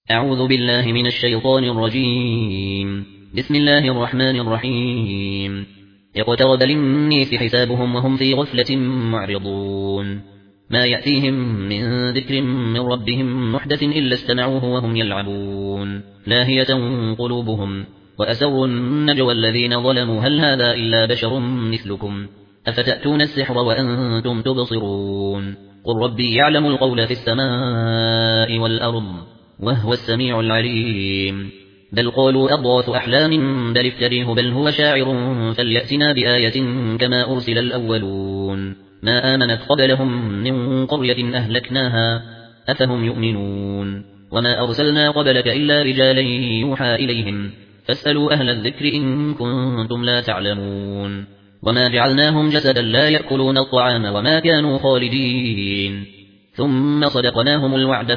أعوذ بالله من الشيطان الرجيم. بسم الله الرحمن الرحيم. اقترب للناس حسابهم وهم في غفلة معرضون. ما يأتيهم من ذكر من ربهم محدث إلا استمعوه وهم يلعبون لاهية قلوبهم وأسروا النجوى الذين ظلموا هل هذا إلا بشر مثلكم أفتأتون السحر وأنتم تبصرون. قل ربي يعلم القول في السماء والأرض وهو السميع العليم. بل قالوا أضغاث أحلام بل افتريه بل هو شاعر فليأتنا بآية كما أرسل الأولون. ما آمنت قبلهم من قرية أهلكناها أفهم يؤمنون. وما أرسلنا قبلك إلا رجالا يوحى إليهم فاسألوا أهل الذكر إن كنتم لا تعلمون. وما جعلناهم جسدا لا يأكلون الطعام وما كانوا خالدين. ثم صدقناهم الوعد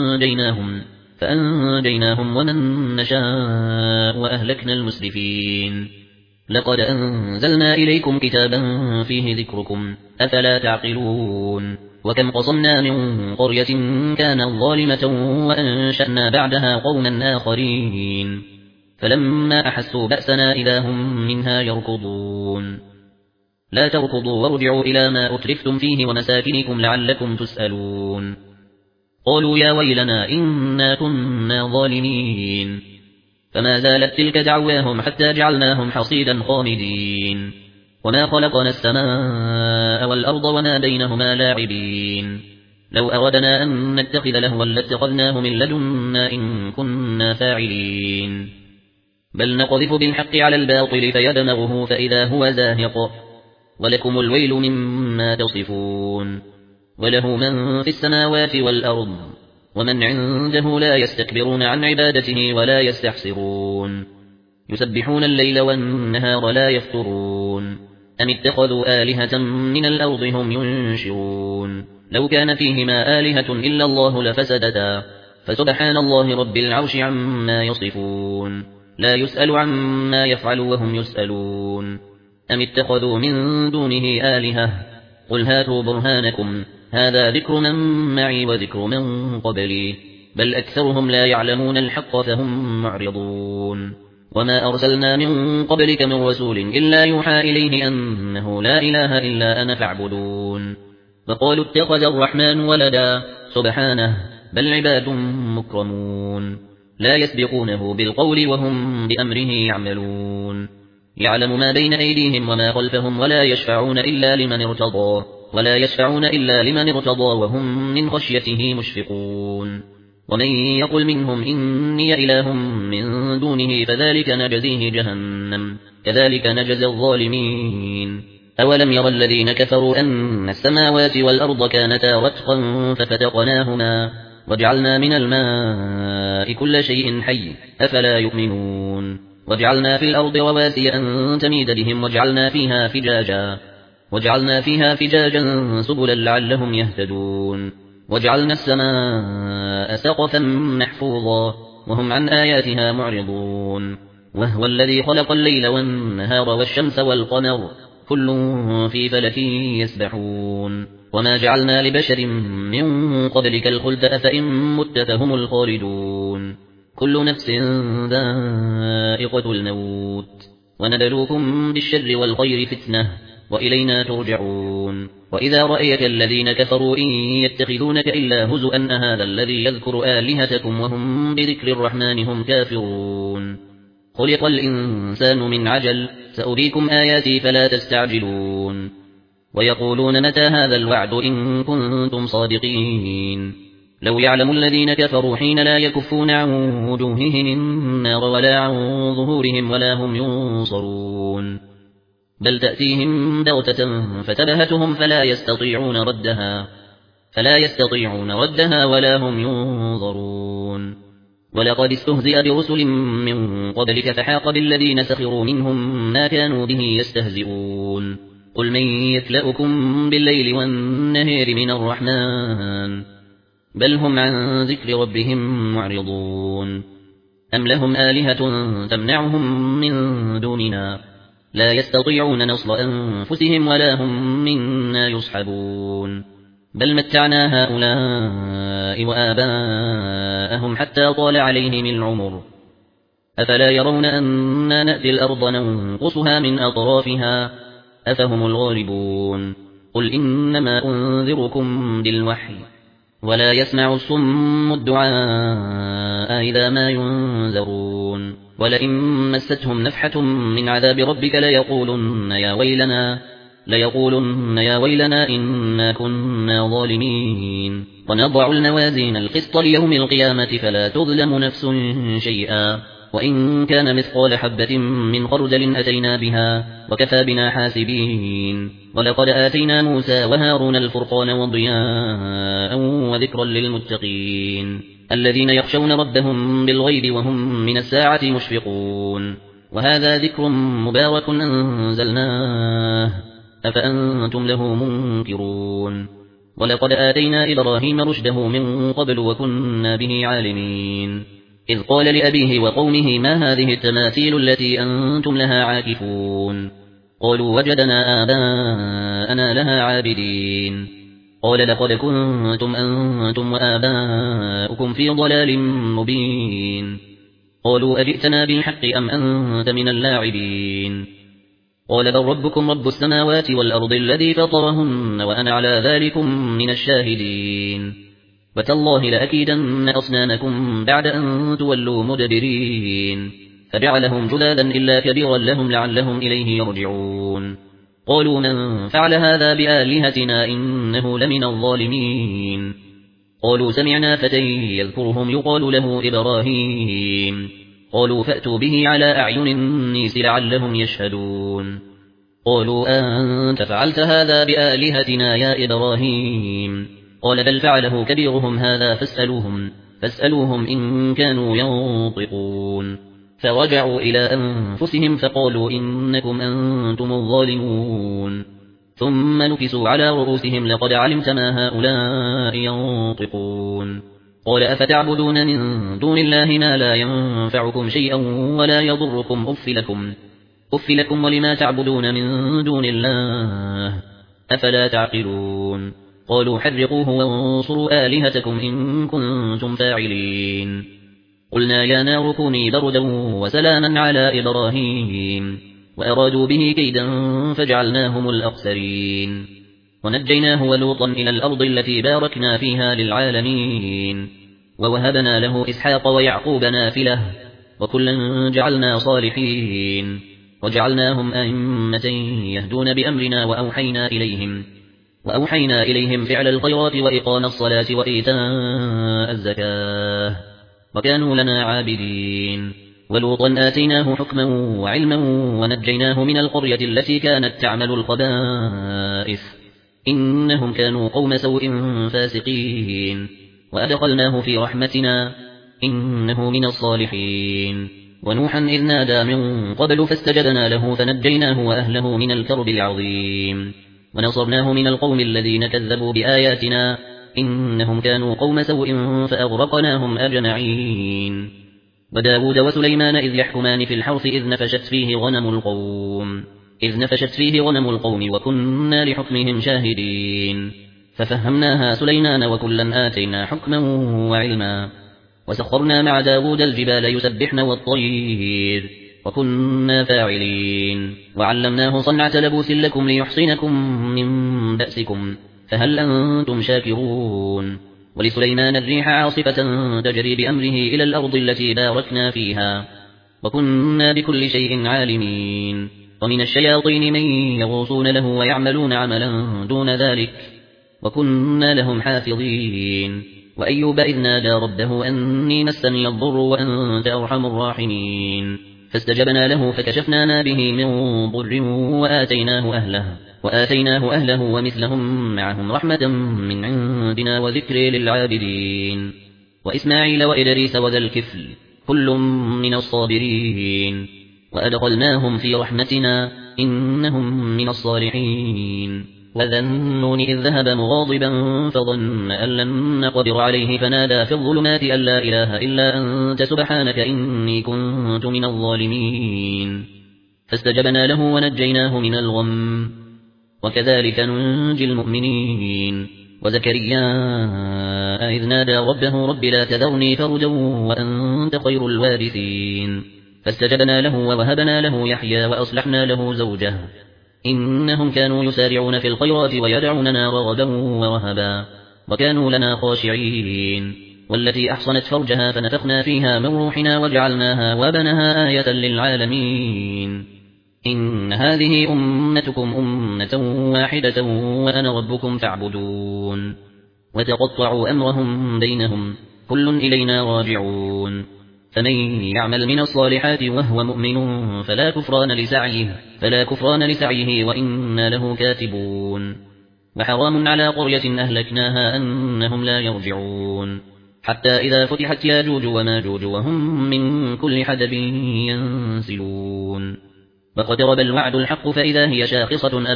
فأنجيناهم ومن نشاء وأهلكنا المسرفين. لقد أنزلنا إليكم كتابا فيه ذكركم أفلا تعقلون. وكم قصمنا من قرية كانت ظالمة وأنشأنا بعدها قوما آخرين فلما أحسوا بأسنا إذا هم منها يركضون. لا تركضوا وارجعوا إلى ما أترفتم فيه ومساكنكم لعلكم تسألون. قالوا يا ويلنا إنا كنا ظالمين. فما زالت تلك دعواهم حتى جعلناهم حصيدا خامدين. وما خلقنا السماء والأرض وما بينهما لاعبين. لو أردنا أن نتخذ لهوا لاتخذناه من لدنا إن كنا فاعلين. بل نقذف بالحق على الباطل فيدمغه فإذا هو زاهق ولكم الويل مما تصفون. وله من في السماوات والأرض ومن عنده لا يستكبرون عن عبادته ولا يستحسرون. يسبحون الليل والنهار لا يفترون. أم اتخذوا آلهة من الأرض هم ينشرون. لو كان فيهما آلهة إلا الله لفسدتا فسبحان الله رب العرش عما يصفون. لا يسأل عما يفعل وهم يسألون. أم اتخذوا من دونه آلهة قل هاتوا برهانكم هذا ذكر من معي وذكر من قبلي بل أكثرهم لا يعلمون الحق فهم معرضون. وما أرسلنا من قبلك من رسول إلا يوحى إليه أنه لا إله إلا أنا فاعبدون. وقالوا اتخذ الرحمن ولدا سبحانه بل عباد مكرمون لا يسبقونه بالقول وهم بأمره يعملون. يعلم ما بين أيديهم وما خلفهم ولا يشفعون إلا لمن ارتضى وهم من خشيته مشفقون. ومن يقل منهم إني إله من دونه فذلك نجزيه جهنم كذلك نجزي الظالمين. أولم ير الذين كفروا أن السماوات والأرض كانتا رتقا ففتقناهما وجعلنا من الماء كل شيء حي أفلا يؤمنون. وجعلنا في الأرض رواسي أن تميد بهم وجعلنا فيها فجاجا سبلا لعلهم يهتدون. وجعلنا السماء سقفا محفوظا وهم عن آياتها معرضون. وهو الذي خلق الليل والنهار والشمس والقمر كل في فلك يسبحون. وما جعلنا لبشر من قبلك الخلد أفإن مت فهم الخالدون. كل نفس ذائقة الموت ونبلوكم بالشر والخير فتنة وإلينا ترجعون. وإذا رأيك الذين كفروا إن يتخذونك إلا هزؤا أهذا الذي يذكر آلهتكم وهم بذكر الرحمن هم كافرون. خلق الإنسان من عجل سأريكم آياتي فلا تستعجلون. ويقولون متى هذا الوعد إن كنتم صادقين. لو يعلم الذين كفروا حين لا يكفون عن وجوههم النار ولا عن ظهورهم ولا هم ينصرون. بل تأتيهم بغتة فتبهتهم فلا يستطيعون ردها ولا هم ينظرون. ولقد استهزئ برسل من قبلك فحاق بالذين سخروا منهم ما كانوا به يستهزئون. قل من يكلؤكم بالليل والنهار من الرحمن بل هم عن ذكر ربهم معرضون. أم لهم آلهة تمنعهم من دوننا لا يستطيعون نصر أنفسهم ولا هم منا يصحبون. بل متعنا هؤلاء وآباءهم حتى طال عليهم العمر أفلا يرون أنا نأتي الأرض ننقصها من أطرافها أفهم الغالبون قل إنما أنذركم بالوحي ولا يسمع الصم الدعاء إذا ما ينذرون ولئن مستهم نفحة من عذاب ربك ليقولن يا ويلنا إنا كنا ظالمين ونضع الموازين القسط ليوم القيامة فلا تظلم نفس شيئا وإن كان مثقال حبة من خردل أتينا بها وكفى بنا حاسبين ولقد آتينا موسى وهارون الفرقان وضياء وذكرا للمتقين الذين يخشون ربهم بالغيب وهم من الساعة مشفقون وهذا ذكر مبارك أنزلناه أفأنتم له منكرون ولقد آتينا إبراهيم رشده من قبل وكنا به عالمين إذ قال لأبيه وقومه ما هذه التماثيل التي أنتم لها عاكفون قالوا وجدنا آباءنا لها عابدين قال لقد كنتم أنتم وآباؤكم في ضلال مبين قالوا أجئتنا بالحق أم أنت من اللاعبين قال بل ربكم رب السماوات والأرض الذي فطرهن وأنا على ذلكم من الشاهدين وتالله لأكيدن أصنامكم بعد أن تولوا مدبرين فجعلهم جذاذا إلا كبيرا لهم لعلهم إليه يرجعون قالوا من فعل هذا بآلهتنا إنه لمن الظالمين قالوا سمعنا فتى يذكرهم يقال له إبراهيم قالوا فأتوا به على أعين الناس لعلهم يشهدون قالوا أنت فعلت هذا بآلهتنا يا إبراهيم قال بل فعله كبيرهم هذا فاسألوهم إن كانوا ينطقون فرجعوا إلى أنفسهم فقالوا إنكم أنتم الظالمون ثم نكسوا على رؤوسهم لقد علمت ما هؤلاء ينطقون قال أفتعبدون من دون الله ما لا ينفعكم شيئا ولا يضركم أف لكم ولما تعبدون من دون الله أفلا تعقلون قالوا حرقوه وانصروا آلهتكم إن كنتم فاعلين قلنا يا نار كوني بردا وسلاما على إبراهيم وأرادوا به كيدا فجعلناهم الأخسرين ونجيناه ولوطا إلى الأرض التي باركنا فيها للعالمين ووهبنا له إسحاق ويعقوب نافلة وكلا جعلنا صالحين وجعلناهم أئمة يهدون بأمرنا وأوحينا إليهم فعل الخيرات وإقام الصلاة وإيتاء الزكاة وكانوا لنا عابدين ولوطا آتيناه حكما وعلما ونجيناه من القرية التي كانت تعمل الخبائث إنهم كانوا قوم سوء فاسقين وأدخلناه في رحمتنا إنه من الصالحين ونوحا إذ نادى من قبل فاستجبنا له فنجيناه وأهله من الكرب العظيم ونصرناه من القوم الذين كذبوا بآياتنا إنهم كانوا قوم سوء فأغرقناهم أجمعين وداود وسليمان إذ يحكمان في الحرث إذ نفشت فيه غنم القوم وكنا لحكمهم شاهدين ففهمناها سليمان وكلا آتينا حكما وعلما وسخرنا مع داود الجبال يسبحن والطير وكنا فاعلين وعلمناه صنعة لبوس لكم ليحصنكم من بأسكم فهل أنتم شاكرون ولسليمان الريح عاصفة تجري بأمره إلى الأرض التي باركنا فيها وكنا بكل شيء عالمين ومن الشياطين من يغوصون له ويعملون عملا دون ذلك وكنا لهم حافظين وأيوب إذ نادى ربه أني مسني الضر وأنت أرحم الراحمين فاستجبنا له فكشفنا ما به من ضر وآتيناه أهله ومثلهم معهم رحمة من عندنا وذكر للعابدين وإسماعيل وإدريس وذا الكفل كل من الصابرين وأدخلناهم في رحمتنا إنهم من الصالحين وذا النون إذ ذهب مغاضبا فظن أن لن نقدر عليه فنادى في الظلمات أن لا إله إلا أنت سبحانك إني كنت من الظالمين فاستجبنا له ونجيناه من الغم وكذلك ننجي المؤمنين وزكريا إذ نادى ربه رب لا تذرني فردا وأنت خير الوارثين فاستجبنا له ووهبنا له يحيى وأصلحنا له زوجه إنهم كانوا يسارعون في الخيرات ويدعوننا رغبا ورهبا وكانوا لنا خاشعين والتي أحصنت فرجها فنفخنا فيها من روحنا وجعلناها وبنها آية للعالمين إن هذه أمتكم أمة واحدة وأنا ربكم فاعبدون وتقطعوا أمرهم بينهم كل إلينا راجعون فمن يعمل من الصالحات وهو مؤمن فلا كفران لسعيه وإنا له كاتبون وحرام على قرية أهلكناها أنهم لا يرجعون حتى إذا فتحت ياجوج وماجوج وهم من كل حدب ينسلون واقترب الوعد الحق فإذا هي شاخصة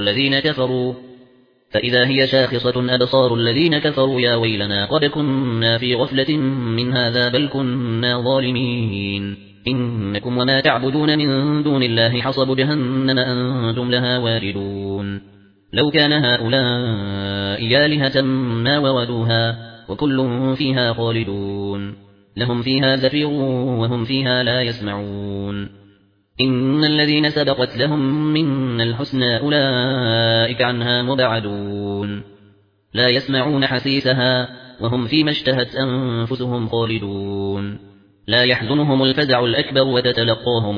أبصار الذين كفروا يا ويلنا قد كنا في غفلة من هذا بل كنا ظالمين إنكم وما تعبدون من دون الله حصب جهنم أنتم لها واردون لو كان هؤلاء آلهة ما وردوها وكل فيها خالدون لهم فيها زفير وهم فيها لا يسمعون إن الذين سبقت لهم من الحسنى أولئك عنها مبعدون لا يسمعون حسيسها وهم فيما اشتهت أنفسهم خالدون لا يحزنهم الفزع الأكبر وتتلقاهم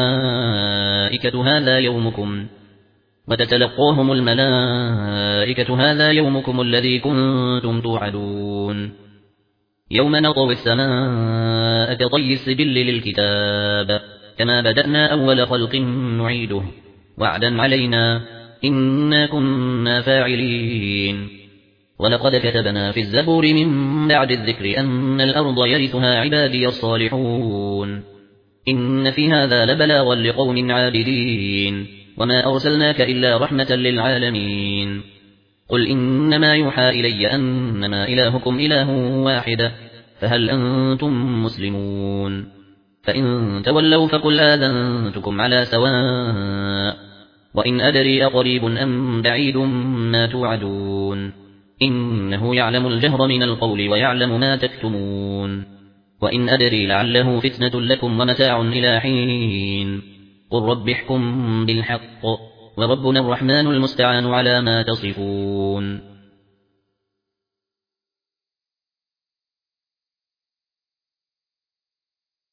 الملائكة هذا يومكم الذي كنتم توعدون يوم نطوي السماء كطي السجل للكتاب كما بدأنا أول خلق نعيده وعدا علينا إنا كنا فاعلين ولقد كتبنا في الزبور من بعد الذكر أن الأرض يرثها عبادي الصالحون إن في هذا لبلاغا لقوم عابدين وما أرسلناك إلا رحمة للعالمين قل إنما يوحى إلي أنما إلهكم إله واحد فهل أنتم مسلمون فإن تولوا فقل آذنتكم على سواء وإن أدري أقريب أم بعيد ما توعدون إنه يعلم الجهر من القول ويعلم ما تكتمون وإن أدري لعله فتنة لكم ومتاع إلى حين قل رب احكم بالحق وربنا الرحمن المستعان على ما تصفون